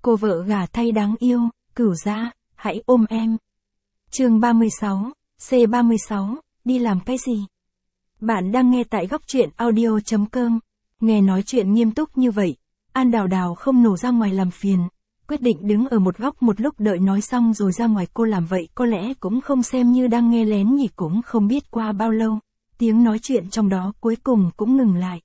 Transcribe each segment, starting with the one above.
cô vợ gả thay đáng yêu, Cửu Gia, hãy ôm em. Chương 36, C36, đi làm cái gì? Bạn đang nghe tại góc truyện audio.com. Nghe nói chuyện nghiêm túc như vậy, An Đào Đào không nổ ra ngoài làm phiền, quyết định đứng ở một góc một lúc đợi nói xong rồi ra ngoài. Cô làm vậy có lẽ cũng không xem như đang nghe lén nhỉ. Cũng không biết qua bao lâu, tiếng nói chuyện trong đó cuối cùng cũng ngừng lại.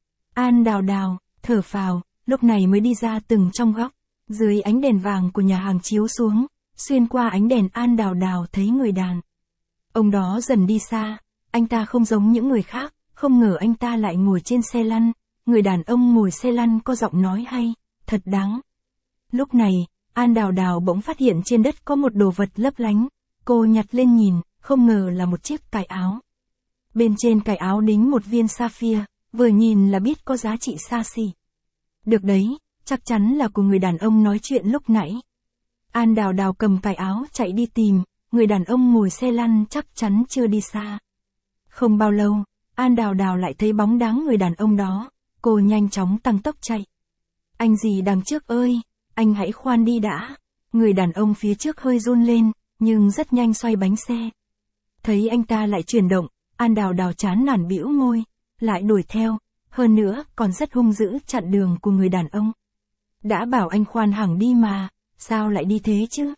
An Đào Đào thở phào, lúc này mới đi ra từng trong góc. Dưới ánh đèn vàng của nhà hàng chiếu xuống, xuyên qua ánh đèn An Đào Đào thấy người đàn ông đó dần đi xa. Anh ta không giống những người khác, không ngờ anh ta lại ngồi trên xe lăn. Người đàn ông ngồi xe lăn có giọng nói hay, thật đáng. Lúc này, An Đào Đào bỗng phát hiện trên đất có một đồ vật lấp lánh. Cô nhặt lên nhìn, không ngờ là một chiếc cài áo. Bên trên cài áo đính một viên sapphire, vừa nhìn là biết có giá trị xa xỉ. Được đấy, chắc chắn là của người đàn ông nói chuyện lúc nãy. An Đào Đào cầm cài áo chạy đi tìm, người đàn ông ngồi xe lăn chắc chắn chưa đi xa. Không bao lâu, An Đào Đào lại thấy bóng dáng người đàn ông đó, cô nhanh chóng tăng tốc chạy. Anh gì đằng trước ơi, anh hãy khoan đi đã. Người đàn ông phía trước hơi run lên, nhưng rất nhanh xoay bánh xe. Thấy anh ta lại chuyển động, An Đào Đào chán nản bĩu môi, lại đuổi theo, hơn nữa còn rất hung dữ chặn đường của người đàn ông. Đã bảo anh khoan hẳn đi mà, sao lại đi thế chứ?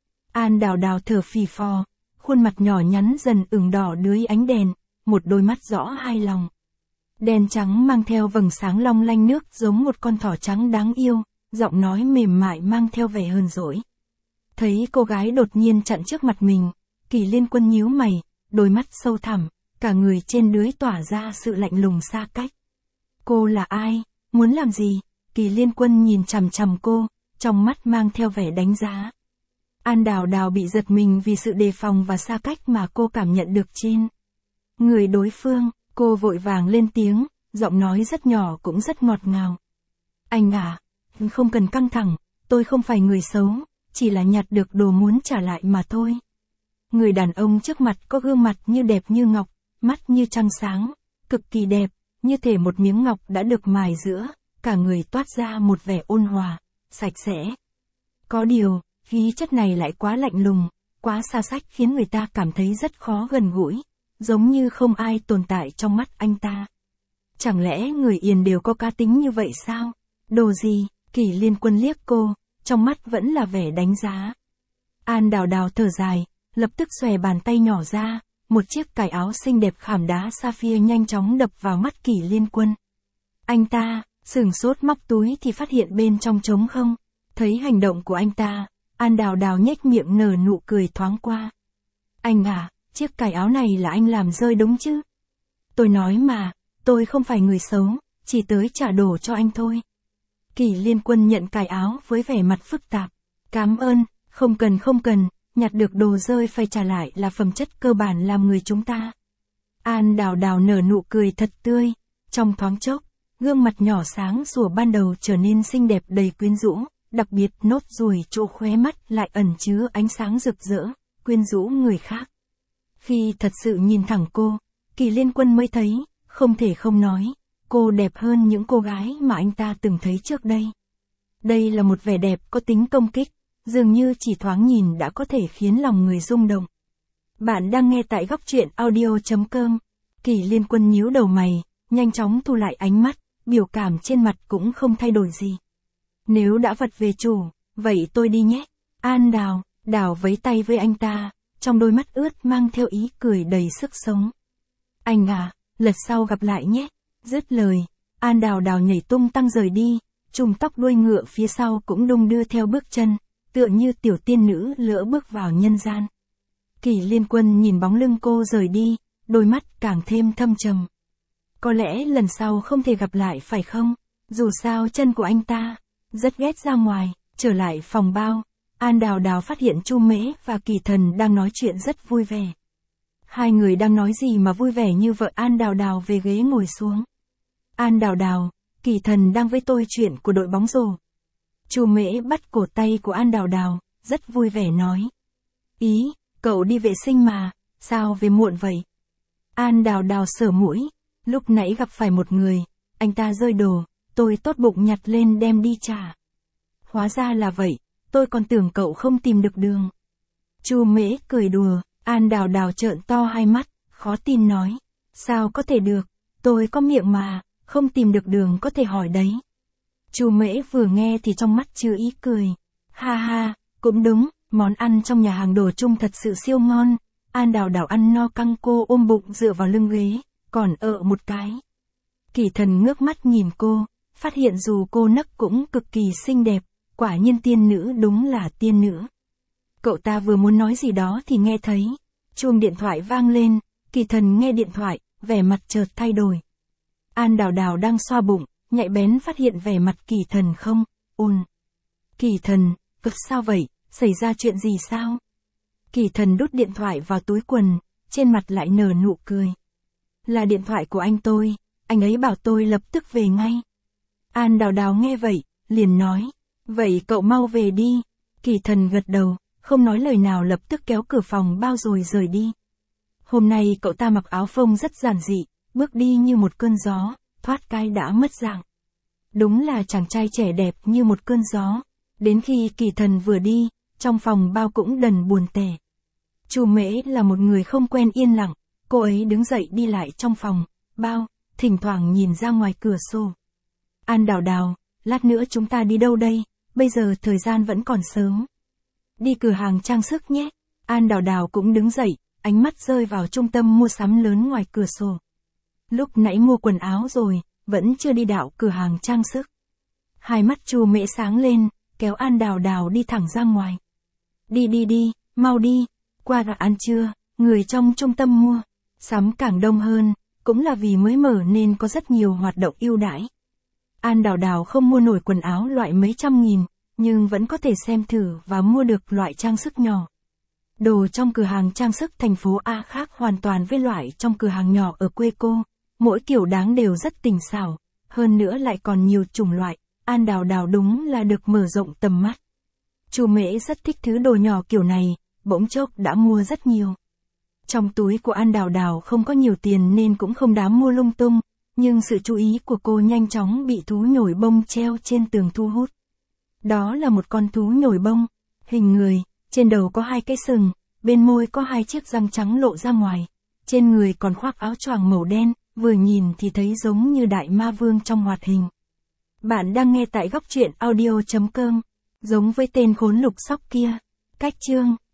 An Đào Đào thở phì phò, khuôn mặt nhỏ nhắn dần ửng đỏ dưới ánh đèn, một đôi mắt rõ hài lòng. Đèn trắng mang theo vầng sáng long lanh nước giống một con thỏ trắng đáng yêu, giọng nói mềm mại mang theo vẻ hờn dỗi. Thấy cô gái đột nhiên chặn trước mặt mình, Kỳ Liên Quân nhíu mày, đôi mắt sâu thẳm, cả người trên dưới tỏa ra sự lạnh lùng xa cách. Cô là ai, muốn làm gì? Kỳ Liên Quân nhìn chằm chằm cô, trong mắt mang theo vẻ đánh giá. An Đào Đào bị giật mình vì sự đề phòng và xa cách mà cô cảm nhận được trên người đối phương. Cô vội vàng lên tiếng, giọng nói rất nhỏ cũng rất ngọt ngào. Anh à, không cần căng thẳng, tôi không phải người xấu, chỉ là nhặt được đồ muốn trả lại mà thôi. Người đàn ông trước mặt có gương mặt như đẹp như ngọc, mắt như trăng sáng, cực kỳ đẹp, như thể một miếng ngọc đã được mài giữa, cả người toát ra một vẻ ôn hòa, sạch sẽ. Có điều, khí chất này lại quá lạnh lùng, quá xa cách khiến người ta cảm thấy rất khó gần gũi, giống như không ai tồn tại trong mắt anh ta. Chẳng lẽ người Yền đều có cá tính như vậy sao? Đồ gì? Kỳ Liên Quân liếc cô, trong mắt vẫn là vẻ đánh giá. An Đào Đào thở dài, lập tức xòe bàn tay nhỏ ra, một chiếc cài áo xinh đẹp khảm đá sapphire nhanh chóng đập vào mắt Kỳ Liên Quân. Anh ta sửng sốt móc túi thì phát hiện bên trong trống không. Thấy hành động của anh ta, An Đào Đào nhếch miệng nở nụ cười thoáng qua. Anh à, chiếc cài áo này là anh làm rơi đúng chứ? Tôi nói mà, tôi không phải người xấu, chỉ tới trả đồ cho anh thôi. Kỳ Liên Quân nhận cài áo với vẻ mặt phức tạp. Cảm ơn, không cần, nhặt được đồ rơi phải trả lại là phẩm chất cơ bản làm người chúng ta. An Đào Đào nở nụ cười thật tươi, trong thoáng chốc, gương mặt nhỏ sáng sủa ban đầu trở nên xinh đẹp đầy quyến rũ, đặc biệt nốt ruồi chỗ khóe mắt lại ẩn chứa ánh sáng rực rỡ, quyến rũ người khác. Khi thật sự nhìn thẳng cô, Kỳ Liên Quân mới thấy, không thể không nói, cô đẹp hơn những cô gái mà anh ta từng thấy trước đây. Đây là một vẻ đẹp có tính công kích, dường như chỉ thoáng nhìn đã có thể khiến lòng người rung động. Bạn đang nghe tại góc truyện audio.com. Kỳ Liên Quân nhíu đầu mày, nhanh chóng thu lại ánh mắt, biểu cảm trên mặt cũng không thay đổi gì. Nếu đã vật về chủ, vậy tôi đi nhé. An Đào Đào vẫy tay với anh ta, trong đôi mắt ướt mang theo ý cười đầy sức sống. Anh à, lần sau gặp lại nhé. Dứt lời, An Đào Đào nhảy tung tăng rời đi, chùm tóc đuôi ngựa phía sau cũng đung đưa theo bước chân, tựa như tiểu tiên nữ lỡ bước vào nhân gian. Kỳ Liên Quân nhìn bóng lưng cô rời đi, đôi mắt càng thêm thâm trầm. Có lẽ lần sau không thể gặp lại phải không? Dù sao chân của anh ta rất ghét ra ngoài. Trở lại phòng bao, An Đào Đào phát hiện Chu Mễ và Kỳ Thần đang nói chuyện rất vui vẻ. Hai người đang nói gì mà vui vẻ như vợ? An Đào Đào về ghế ngồi xuống. An Đào Đào, Kỳ Thần đang với tôi chuyện của đội bóng rổ. Chu Mễ bắt cổ tay của An Đào Đào, rất vui vẻ nói. Ý, cậu đi vệ sinh mà, sao về muộn vậy? An Đào Đào sờ mũi, lúc nãy gặp phải một người, anh ta rơi đồ, tôi tốt bụng nhặt lên đem đi trả. hóa ra là vậy, tôi còn tưởng cậu không tìm được đường. Chu Mễ cười đùa, An Đào Đào trợn to hai mắt, khó tin nói. Sao có thể được, tôi có miệng mà, không tìm được đường có thể hỏi đấy. Chu Mễ vừa nghe thì trong mắt chứa ý cười. Ha ha, cũng đúng, món ăn trong nhà hàng Đồ Chung thật sự siêu ngon. An Đào Đào ăn no căng, cô ôm bụng dựa vào lưng ghế, còn một cái. Kỳ Thần ngước mắt nhìn cô, phát hiện dù cô nấc cũng cực kỳ xinh đẹp, quả nhiên tiên nữ đúng là tiên nữ. Cậu ta vừa muốn nói gì đó thì nghe thấy chuông điện thoại vang lên, Kỳ Thần nghe điện thoại, vẻ mặt chợt thay đổi. An Đào Đào đang xoa bụng, nhạy bén phát hiện vẻ mặt Kỳ Thần không ổn. Kỳ Thần, sao vậy, xảy ra chuyện gì sao? Kỳ Thần đút điện thoại vào túi quần, trên mặt lại nở nụ cười. Là điện thoại của anh tôi, anh ấy bảo tôi lập tức về ngay. An Đào Đào nghe vậy, liền nói, vậy cậu mau về đi. Kỳ Thần gật đầu, không nói lời nào lập tức kéo cửa phòng bao rồi rời đi. Hôm nay cậu ta mặc áo phông rất giản dị, bước đi như một cơn gió, thoát cái đã mất dạng. Đúng là chàng trai trẻ đẹp như một cơn gió. Đến khi Kỳ Thần vừa đi, trong phòng bao cũng đần buồn tẻ. Chu Mễ là một người không quen yên lặng, cô ấy đứng dậy đi lại trong phòng, bao, thỉnh thoảng nhìn ra ngoài cửa sổ. An Đào Đào, lát nữa chúng ta đi đâu đây, bây giờ thời gian vẫn còn sớm. Đi cửa hàng trang sức nhé. An Đào Đào cũng đứng dậy, ánh mắt rơi vào trung tâm mua sắm lớn ngoài cửa sổ. Lúc nãy mua quần áo rồi, vẫn chưa đi đảo cửa hàng trang sức. Hai mắt Chu Mễ sáng lên, kéo An Đào Đào đi thẳng ra ngoài. Đi, mau đi, qua đã ăn trưa, người trong trung tâm mua sắm càng đông hơn, cũng là vì mới mở nên có rất nhiều hoạt động ưu đãi. An Đào Đào không mua nổi quần áo loại mấy trăm nghìn, nhưng vẫn có thể xem thử và mua được loại trang sức nhỏ. Đồ trong cửa hàng trang sức thành phố A khác hoàn toàn với loại trong cửa hàng nhỏ ở quê cô, mỗi kiểu dáng đều rất tinh xảo, hơn nữa lại còn nhiều chủng loại. An Đào Đào đúng là được mở rộng tầm mắt. Chu Mễ rất thích thứ đồ nhỏ kiểu này, bỗng chốc đã mua rất nhiều. Trong túi của An Đào Đào không có nhiều tiền nên cũng không dám mua lung tung, nhưng sự chú ý của cô nhanh chóng bị thú nhồi bông treo trên tường thu hút. Đó là một con thú nhồi bông, hình người, trên đầu có hai cái sừng, bên môi có hai chiếc răng trắng lộ ra ngoài, trên người còn khoác áo choàng màu đen, vừa nhìn thì thấy giống như đại ma vương trong hoạt hình. Bạn đang nghe tại góc truyện audio.com, giống với tên khốn lục sóc kia. Cách chương